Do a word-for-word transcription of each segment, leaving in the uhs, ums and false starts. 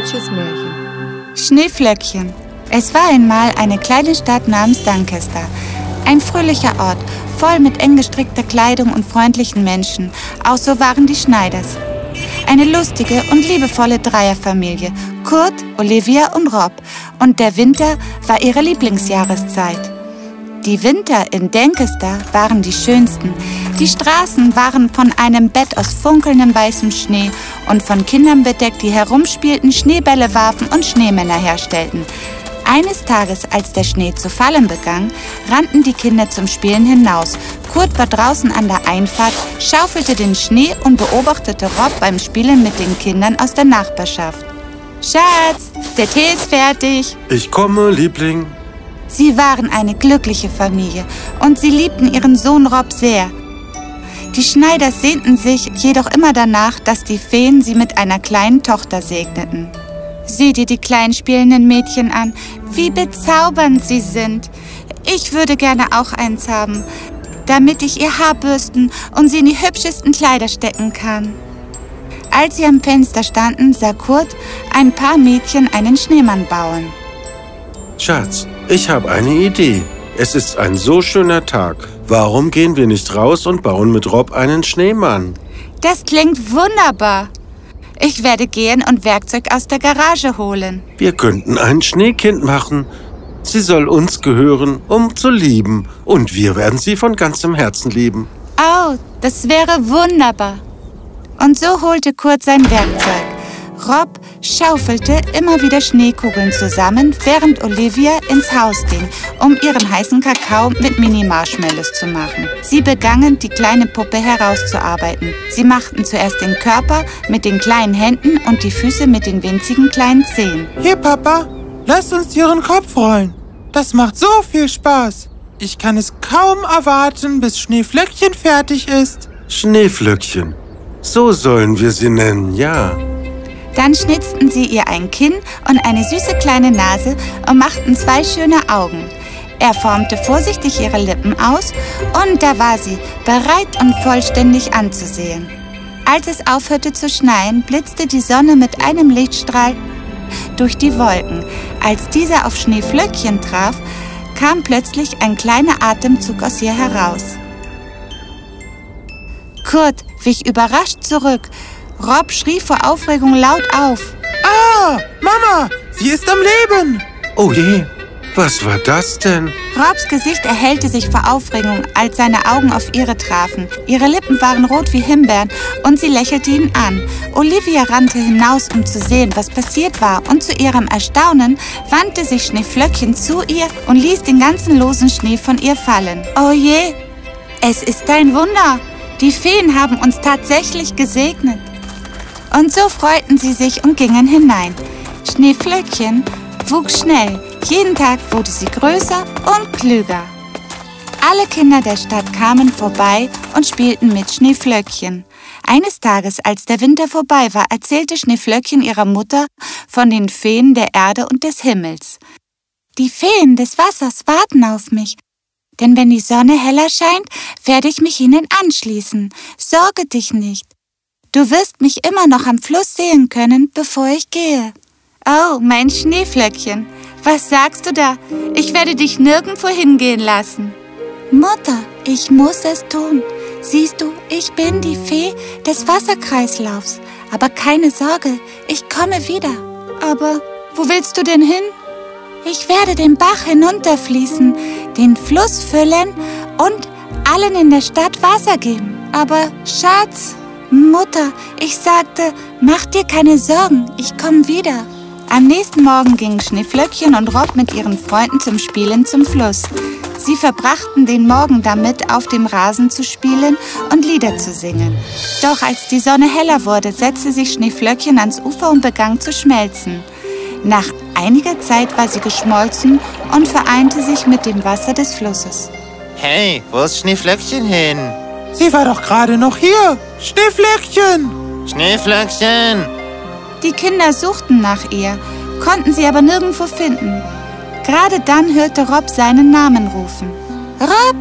deutsches Märchen. Schneeflöckchen. Es war einmal eine kleine Stadt namens Doncaster. Ein fröhlicher Ort, voll mit eng gestrickter Kleidung und freundlichen Menschen. Auch so waren die Schneiders. Eine lustige und liebevolle Dreierfamilie. Kurt, Olivia und Rob. Und der Winter war ihre Lieblingsjahreszeit. Die Winter in Doncaster waren die schönsten. Die Straßen waren von einem Bett aus funkelndem weißem Schnee und von Kindern bedeckt, die herumspielten, Schneebälle warfen und Schneemänner herstellten. Eines Tages, als der Schnee zu fallen begann, rannten die Kinder zum Spielen hinaus. Kurt war draußen an der Einfahrt, schaufelte den Schnee und beobachtete Rob beim Spielen mit den Kindern aus der Nachbarschaft. »Schatz, der Tee ist fertig.« »Ich komme, Liebling.« Sie waren eine glückliche Familie und sie liebten ihren Sohn Rob sehr. Die Schneiders sehnten sich jedoch immer danach, dass die Feen sie mit einer kleinen Tochter segneten. Sieh dir die kleinen spielenden Mädchen an, wie bezaubernd sie sind. Ich würde gerne auch eins haben, damit ich ihr Haar bürsten und sie in die hübschesten Kleider stecken kann. Als sie am Fenster standen, sah Kurt ein paar Mädchen einen Schneemann bauen. Schatz, ich habe eine Idee. Es ist ein so schöner Tag. Warum gehen wir nicht raus und bauen mit Rob einen Schneemann? Das klingt wunderbar. Ich werde gehen und Werkzeug aus der Garage holen. Wir könnten ein Schneekind machen. Sie soll uns gehören, um zu lieben. Und wir werden sie von ganzem Herzen lieben. Oh, das wäre wunderbar. Und so holte Kurt sein Werkzeug. Rob schaufelte immer wieder Schneekugeln zusammen, während Olivia ins Haus ging, um ihren heißen Kakao mit Mini-Marshmallows zu machen. Sie begannen, die kleine Puppe herauszuarbeiten. Sie machten zuerst den Körper mit den kleinen Händen und die Füße mit den winzigen kleinen Zehen. Hier, Papa, lass uns ihren Kopf rollen. Das macht so viel Spaß. Ich kann es kaum erwarten, bis Schneeflöckchen fertig ist. Schneeflöckchen. So sollen wir sie nennen, ja. Dann schnitzten sie ihr ein Kinn und eine süße kleine Nase und machten zwei schöne Augen. Er formte vorsichtig ihre Lippen aus und da war sie, bereit und vollständig anzusehen. Als es aufhörte zu schneien, blitzte die Sonne mit einem Lichtstrahl durch die Wolken. Als dieser auf Schneeflöckchen traf, kam plötzlich ein kleiner Atemzug aus ihr heraus. Kurt wich überrascht zurück. Rob schrie vor Aufregung laut auf. Ah, Mama, sie ist am Leben! Oh je, was war das denn? Robs Gesicht erhellte sich vor Aufregung, als seine Augen auf ihre trafen. Ihre Lippen waren rot wie Himbeeren und sie lächelte ihn an. Olivia rannte hinaus, um zu sehen, was passiert war. Und zu ihrem Erstaunen wandte sich Schneeflöckchen zu ihr und ließ den ganzen losen Schnee von ihr fallen. Oh je, es ist ein Wunder. Die Feen haben uns tatsächlich gesegnet. Und so freuten sie sich und gingen hinein. Schneeflöckchen wuchs schnell. Jeden Tag wurde sie größer und klüger. Alle Kinder der Stadt kamen vorbei und spielten mit Schneeflöckchen. Eines Tages, als der Winter vorbei war, erzählte Schneeflöckchen ihrer Mutter von den Feen der Erde und des Himmels. Die Feen des Wassers warten auf mich. Denn wenn die Sonne heller scheint, werde ich mich ihnen anschließen. Sorge dich nicht. Du wirst mich immer noch am Fluss sehen können, bevor ich gehe. Oh, mein Schneeflöckchen, was sagst du da? Ich werde dich nirgendwo hingehen lassen. Mutter, ich muss es tun. Siehst du, ich bin die Fee des Wasserkreislaufs. Aber keine Sorge, ich komme wieder. Aber wo willst du denn hin? Ich werde den Bach hinunterfließen, den Fluss füllen und allen in der Stadt Wasser geben. Aber Schatz... Mutter, ich sagte, mach dir keine Sorgen, ich komme wieder. Am nächsten Morgen gingen Schneeflöckchen und Rob mit ihren Freunden zum Spielen zum Fluss. Sie verbrachten den Morgen damit, auf dem Rasen zu spielen und Lieder zu singen. Doch als die Sonne heller wurde, setzte sich Schneeflöckchen ans Ufer und begann zu schmelzen. Nach einiger Zeit war sie geschmolzen und vereinte sich mit dem Wasser des Flusses. Hey, wo ist Schneeflöckchen hin? Sie war doch gerade noch hier. Schneeflöckchen! Schneeflöckchen! Die Kinder suchten nach ihr, konnten sie aber nirgendwo finden. Gerade dann hörte Rob seinen Namen rufen. Rob!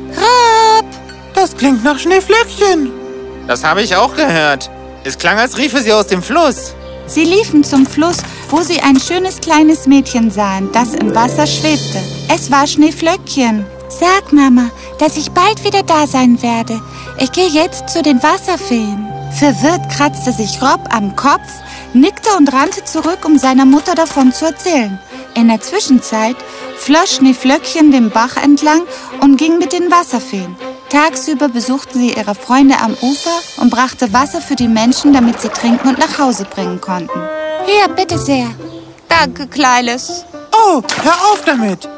Rob! Das klingt nach Schneeflöckchen. Das habe ich auch gehört. Es klang, als riefe sie aus dem Fluss. Sie liefen zum Fluss, wo sie ein schönes kleines Mädchen sahen, das im Wasser schwebte. Es war Schneeflöckchen. Sag, Mama, dass ich bald wieder da sein werde. Ich gehe jetzt zu den Wasserfeen. Verwirrt kratzte sich Rob am Kopf, nickte und rannte zurück, um seiner Mutter davon zu erzählen. In der Zwischenzeit floss Schneeflöckchen den Bach entlang und ging mit den Wasserfeen. Tagsüber besuchten sie ihre Freunde am Ufer und brachte Wasser für die Menschen, damit sie trinken und nach Hause bringen konnten. Hier, bitte sehr. Danke, Kleines. Oh, hör auf damit.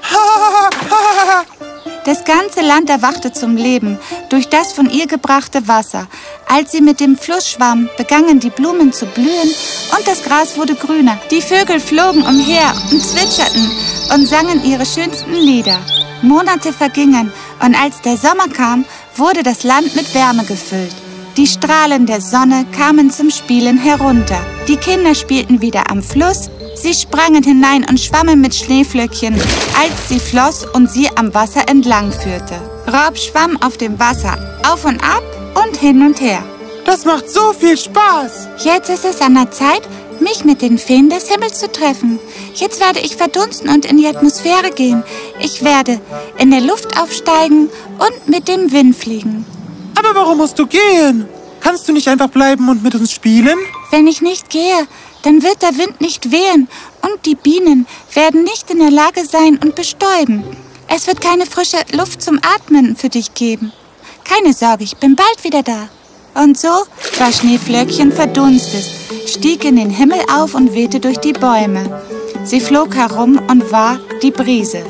Das ganze Land erwachte zum Leben durch das von ihr gebrachte Wasser. Als sie mit dem Fluss schwamm, begannen die Blumen zu blühen und das Gras wurde grüner. Die Vögel flogen umher und zwitscherten und sangen ihre schönsten Lieder. Monate vergingen und als der Sommer kam, wurde das Land mit Wärme gefüllt. Die Strahlen der Sonne kamen zum Spielen herunter. Die Kinder spielten wieder am Fluss. Sie sprangen hinein und schwammen mit Schneeflöckchen, als sie floss und sie am Wasser entlang führte. Rob schwamm auf dem Wasser auf und ab und hin und her. Das macht so viel Spaß. Jetzt ist es an der Zeit, mich mit den Feen des Himmels zu treffen. Jetzt werde ich verdunsten und in die Atmosphäre gehen. Ich werde in der Luft aufsteigen und mit dem Wind fliegen. Aber warum musst du gehen? Kannst du nicht einfach bleiben und mit uns spielen? Wenn ich nicht gehe, dann wird der Wind nicht wehen und die Bienen werden nicht in der Lage sein und bestäuben. Es wird keine frische Luft zum Atmen für dich geben. Keine Sorge, ich bin bald wieder da. Und so war Schneeflöckchen verdunstet, stieg in den Himmel auf und wehte durch die Bäume. Sie flog herum und war die Brise.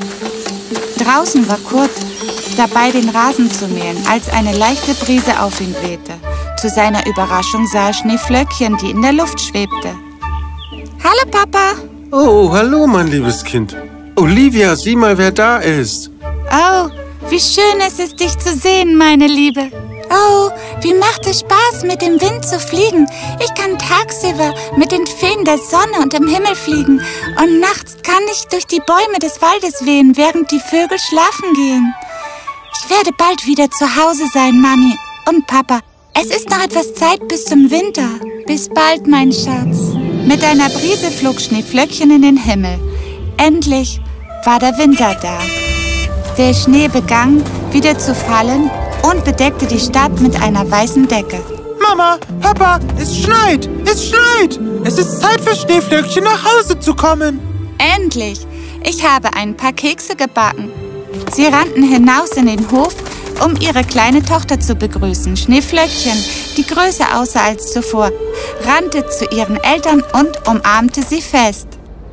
Draußen war Kurt dabei, den Rasen zu mähen, als eine leichte Brise auf ihn wehte. Zu seiner Überraschung sah er Schneeflöckchen, die in der Luft schwebte. Hallo, Papa. Oh, hallo, mein liebes Kind. Olivia, sieh mal, wer da ist. Oh, wie schön es ist, dich zu sehen, meine Liebe. Oh, wie macht es Spaß, mit dem Wind zu fliegen. Ich kann tagsüber mit den Feen der Sonne und im Himmel fliegen. Und nachts kann ich durch die Bäume des Waldes wehen, während die Vögel schlafen gehen. Ich werde bald wieder zu Hause sein, Mami und Papa. Es ist noch etwas Zeit bis zum Winter. Bis bald, mein Schatz. Mit einer Brise flog Schneeflöckchen in den Himmel. Endlich war der Winter da. Der Schnee begann wieder zu fallen und bedeckte die Stadt mit einer weißen Decke. Mama, Papa, es schneit, es schneit. Es ist Zeit für Schneeflöckchen nach Hause zu kommen. Endlich! Ich habe ein paar Kekse gebacken. Sie rannten hinaus in den Hof, um ihre kleine Tochter zu begrüßen. Schneeflöckchen, die größer aussah als zuvor, rannte zu ihren Eltern und umarmte sie fest.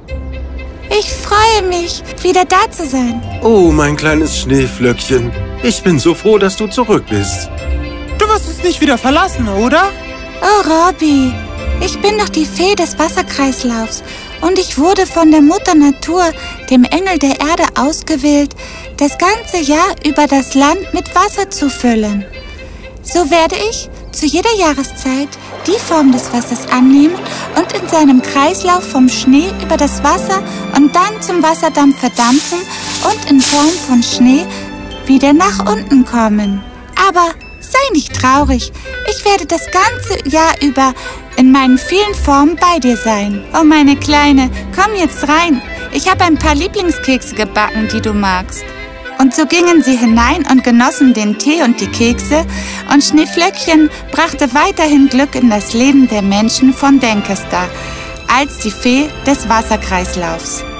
Ich freue mich, wieder da zu sein. Oh, mein kleines Schneeflöckchen. Ich bin so froh, dass du zurück bist. Du wirst uns nicht wieder verlassen, oder? Oh, Robby, ich bin doch die Fee des Wasserkreislaufs und ich wurde von der Mutter Natur, dem Engel der Erde, ausgewählt, das ganze Jahr über das Land mit Wasser zu füllen. So werde ich zu jeder Jahreszeit die Form des Wassers annehmen und in seinem Kreislauf vom Schnee über das Wasser und dann zum Wasserdampf verdampfen und in Form von Schnee wieder nach unten kommen. Aber sei nicht traurig, ich werde das ganze Jahr über in meinen vielen Formen bei dir sein. Oh, meine Kleine, komm jetzt rein. Ich habe ein paar Lieblingskekse gebacken, die du magst. Und so gingen sie hinein und genossen den Tee und die Kekse, und Schneeflöckchen brachte weiterhin Glück in das Leben der Menschen von Denkerstar als die Fee des Wasserkreislaufs.